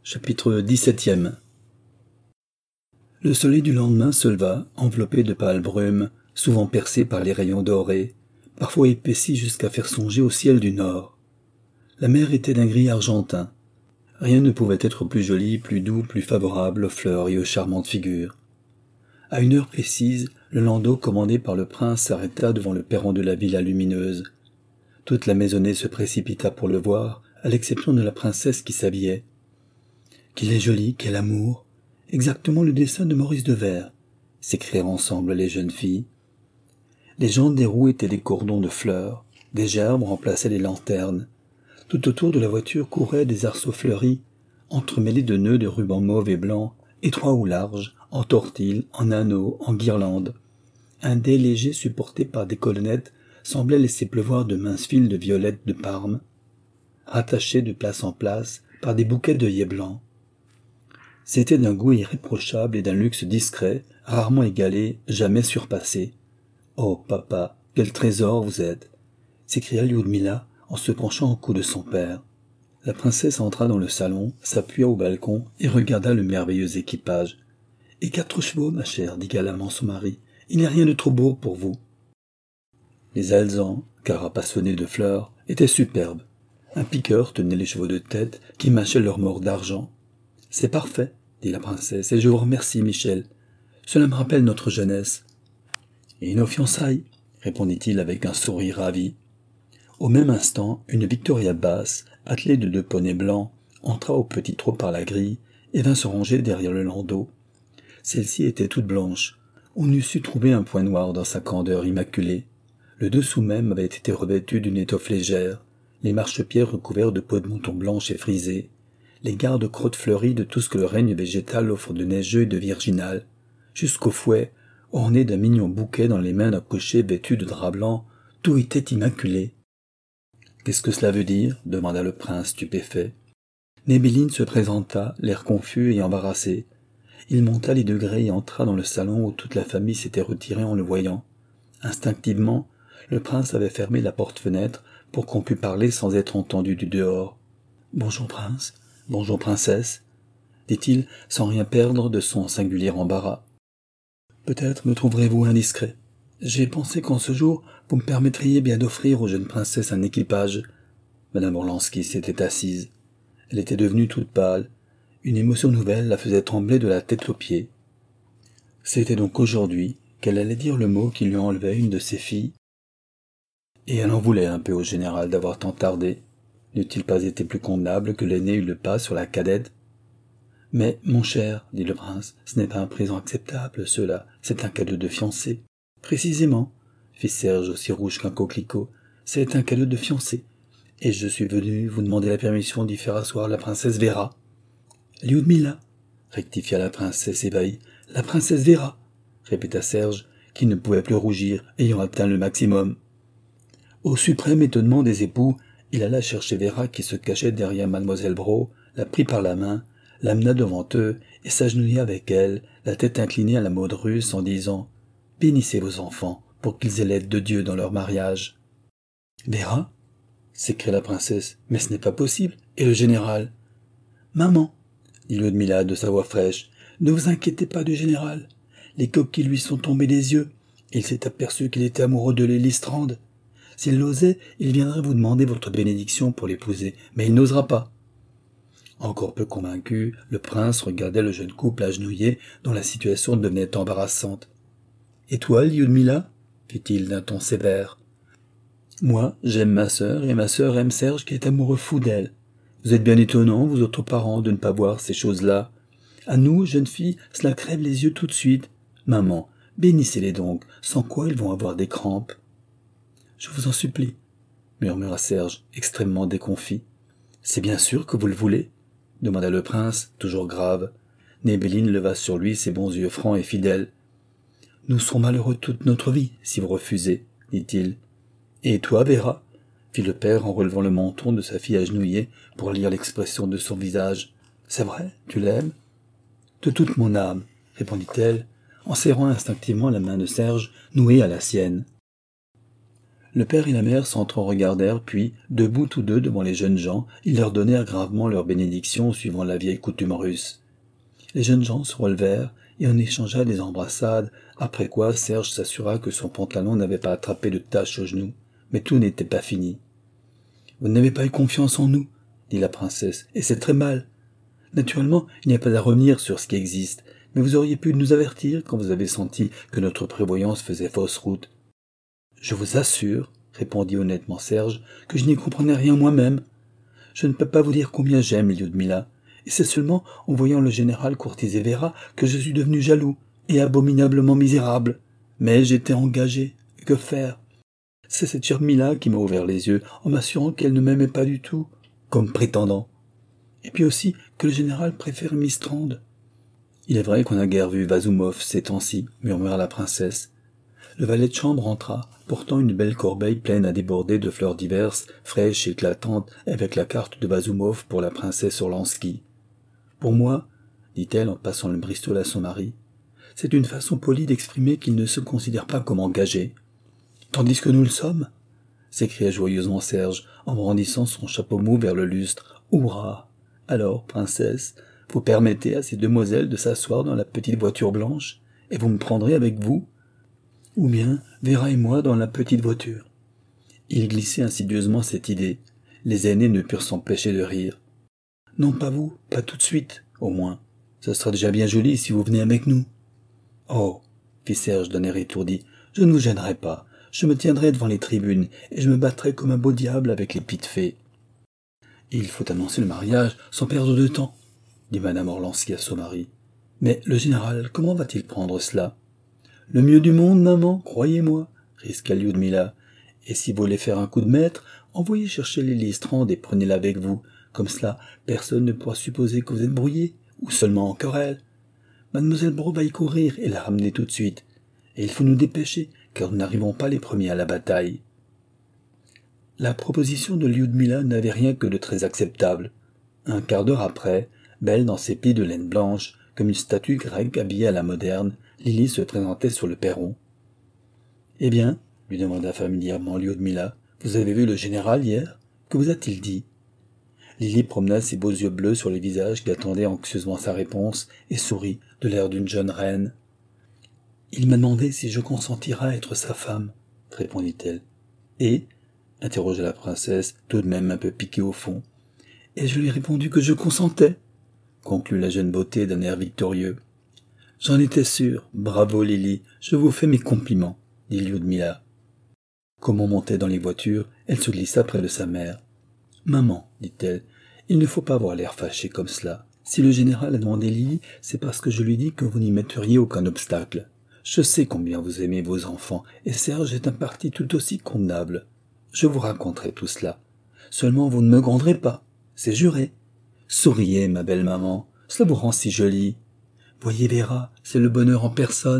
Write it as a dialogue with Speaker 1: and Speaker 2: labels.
Speaker 1: Chapitre 17. Le soleil du lendemain se leva, enveloppé de pâles brumes, souvent percées par les rayons dorés, parfois épaissis jusqu'à faire songer au ciel du nord. La mer était d'un gris argentin. Rien ne pouvait être plus joli, plus doux, plus favorable aux fleurs et aux charmantes figures. À une heure précise, le landau commandé par le prince s'arrêta devant le perron de la villa lumineuse. Toute la maisonnée se précipita pour le voir, à l'exception de la princesse qui s'habillait. Qu'il est joli, quel amour! Exactement le dessin de Maurice Devers, s'écrièrent ensemble les jeunes filles. Les jantes des roues étaient des cordons de fleurs, des gerbes remplaçaient les lanternes. Tout autour de la voiture couraient des arceaux fleuris, entremêlés de nœuds de rubans mauve et blanc, étroits ou larges, en tortils, en anneaux, en guirlandes. Un dais léger supporté par des colonnettes semblait laisser pleuvoir de minces fils de violettes de Parme, rattachés de place en place par des bouquets d'œillets blancs. C'était d'un goût irréprochable et d'un luxe discret, rarement égalé, jamais surpassé. « Oh, papa, quel trésor vous êtes !» s'écria Lyudmila en se penchant au cou de son père. La princesse entra dans le salon, s'appuya au balcon et regarda le merveilleux équipage. « Et 4 chevaux, ma chère, dit galamment son mari. Il n'y a rien de trop beau pour vous. » Les alezans, carapassonnés de fleurs, étaient superbes. Un piqueur tenait les chevaux de tête qui mâchaient leur mors d'argent. « C'est parfait, dit la princesse, et je vous remercie, Michel. Cela me rappelle notre jeunesse. »« Et nos fiançailles, répondit-il avec un sourire ravi. Au même instant, une Victoria basse, attelée de 2 poneys blancs, entra au petit trot par la grille et vint se ranger derrière le landau. Celle-ci était toute blanche. On eût su trouver un point noir dans sa candeur immaculée. Le dessous même avait été revêtu d'une étoffe légère, les marchepieds recouverts de peau de mouton blanche et frisée, les garde-crottes fleuries de tout ce que le règne végétal offre de neigeux et de virginal, jusqu'au fouet, orné d'un mignon bouquet dans les mains d'un cocher vêtu de drap blanc, tout était immaculé. « Qu'est-ce que cela veut dire ?» demanda le prince stupéfait. Nébeline se présenta, l'air confus et embarrassé. Il monta les degrés et entra dans le salon où toute la famille s'était retirée en le voyant. Instinctivement, le prince avait fermé la porte-fenêtre pour qu'on pût parler sans être entendu du dehors. « Bonjour, prince. Bonjour, princesse, » dit-il sans rien perdre de son singulier embarras. « Peut-être me trouverez-vous indiscret. J'ai pensé qu'en ce jour, vous me permettriez bien d'offrir aux jeunes princesses un équipage. » Madame Orlansky s'était assise. Elle était devenue toute pâle. Une émotion nouvelle la faisait trembler de la tête aux pieds. C'était donc aujourd'hui qu'elle allait dire le mot qui lui enlevait une de ses filles. Et elle en voulait un peu au général d'avoir tant tardé. N'eût-il pas été plus convenable que l'aîné eût le pas sur la cadette ? « Mais, mon cher, dit le prince, ce n'est pas un présent acceptable, cela, c'est un cadeau de fiancée. »« Précisément, fit Serge aussi rouge qu'un coquelicot, c'est un cadeau de fiancée. Et je suis venu vous demander la permission d'y faire asseoir la princesse Véra. »« Lyudmila, rectifia la princesse ébahie. « La princesse Véra, répéta Serge, qui ne pouvait plus rougir, ayant atteint le maximum. Au suprême étonnement des époux, il alla chercher Véra qui se cachait derrière mademoiselle Braud, la prit par la main, l'amena devant eux et s'agenouilla avec elle, la tête inclinée à la mode russe en disant « Bénissez vos enfants pour qu'ils aient l'aide de Dieu dans leur mariage. »« Véra ?» s'écria la princesse. « Mais ce n'est pas possible. Et le général ?»« Maman, » dit Lyudmila de sa voix fraîche, « ne vous inquiétez pas du général. Les coquilles lui sont tombées des yeux. Il s'est aperçu qu'il était amoureux de Lélistrande. S'il l'osait, il viendrait vous demander votre bénédiction pour l'épouser, mais il n'osera pas. » Encore peu convaincu, le prince regardait le jeune couple agenouillé dont la situation devenait embarrassante. « Et toi, Lyudmila ?» fit-il d'un ton sévère. « Moi, j'aime ma sœur, et ma sœur aime Serge qui est amoureux fou d'elle. Vous êtes bien étonnants, vous autres parents, de ne pas voir ces choses-là. À nous, jeunes filles, cela crève les yeux tout de suite. Maman, bénissez-les donc, sans quoi ils vont avoir des crampes. »« Je vous en supplie, » murmura Serge, extrêmement déconfit. « C'est bien sûr que vous le voulez ?» demanda le prince, toujours grave. Nébeline leva sur lui ses bons yeux francs et fidèles. « Nous serons malheureux toute notre vie, si vous refusez, » dit-il. « Et toi, Véra ?» fit le père en relevant le menton de sa fille agenouillée pour lire l'expression de son visage. « C'est vrai, tu l'aimes ?»« De toute mon âme, » répondit-elle, en serrant instinctivement la main de Serge, nouée à la sienne. Le père et la mère s'entre-regardèrent, puis, debout tous deux devant les jeunes gens, ils leur donnèrent gravement leur bénédiction suivant la vieille coutume russe. Les jeunes gens se relevèrent, et on échangea des embrassades, après quoi Serge s'assura que son pantalon n'avait pas attrapé de taches au genou. Mais tout n'était pas fini. « Vous n'avez pas eu confiance en nous, » dit la princesse, « et c'est très mal. Naturellement, il n'y a pas à revenir sur ce qui existe, mais vous auriez pu nous avertir quand vous avez senti que notre prévoyance faisait fausse route. »« Je vous assure, » répondit honnêtement Serge, « que je n'y comprenais rien moi-même. Je ne peux pas vous dire combien j'aime Lyudmila, et c'est seulement en voyant le général courtiser Vera que je suis devenu jaloux et abominablement misérable. Mais j'étais engagé. Que faire ? C'est cette Yermila qui m'a ouvert les yeux en m'assurant qu'elle ne m'aimait pas du tout, comme prétendant. Et puis aussi que le général préfère Mistrande. »« Il est vrai qu'on n'a guère vu Vazumov ces temps-ci, » murmura la princesse. Le valet de chambre entra, portant une belle corbeille pleine à déborder de fleurs diverses, fraîches et éclatantes, avec la carte de Vazumov pour la princesse Orlansky. « Pour moi, » dit-elle en passant le bristol à son mari, « c'est une façon polie d'exprimer qu'il ne se considère pas comme engagé. »« Tandis que nous le sommes !» s'écria joyeusement Serge, en brandissant son chapeau mou vers le lustre. « Hurrah ! Alors, princesse, vous permettez à ces demoiselles de s'asseoir dans la petite voiture blanche, et vous me prendrez avec vous ? Ou bien Vera et moi dans la petite voiture. » Il glissait insidieusement cette idée. Les aînés ne purent s'empêcher de rire. « Non, pas vous, pas tout de suite, au moins. Ce sera déjà bien joli si vous venez avec nous. »« Oh, » fit Serge d'un air étourdi, « je ne vous gênerai pas. Je me tiendrai devant les tribunes, et je me battrai comme un beau diable avec les petites fées. »« Il faut annoncer le mariage sans perdre de temps, » dit madame Orlansky à son mari. « Mais le général, comment va-t-il prendre cela ? » « Le mieux du monde, maman, croyez-moi, » risqua Lyudmila. « Et si vous voulez faire un coup de maître, envoyez chercher les Listrande et prenez-la avec vous. Comme cela, personne ne pourra supposer que vous êtes brouillé, ou seulement en querelle. Mademoiselle Braun va y courir et la ramener tout de suite. Et il faut nous dépêcher, car nous n'arrivons pas les premiers à la bataille. » La proposition de Lyudmila n'avait rien que de très acceptable. Un quart d'heure après, belle dans ses plis de laine blanche, comme une statue grecque habillée à la moderne, Lily se présentait sur le perron. « Eh bien, » lui demanda familièrement Lyudmila, « vous avez vu le général hier ? Que vous a-t-il dit ?» Lily promena ses beaux yeux bleus sur les visages qui attendaient anxieusement sa réponse et sourit de l'air d'une jeune reine. « Il m'a demandé si je consentirais à être sa femme, » répondit-elle. « Et ?» interrogea la princesse, tout de même un peu piquée au fond. « Et je lui ai répondu que je consentais, » conclut la jeune beauté d'un air victorieux. « J'en étais sûre. Bravo, Lily. Je vous fais mes compliments, » dit Lyudmila. Comme on montait dans les voitures, elle se glissa près de sa mère. « Maman, » dit-elle, « il ne faut pas avoir l'air fâché comme cela. Si le général a demandé Lily, c'est parce que je lui dis que vous n'y metteriez aucun obstacle. Je sais combien vous aimez vos enfants, et Serge est un parti tout aussi convenable. Je vous raconterai tout cela. Seulement vous ne me gronderez pas, c'est juré. Souriez, ma belle maman, cela vous rend si jolie. Voyez Vera, c'est le bonheur en personne. »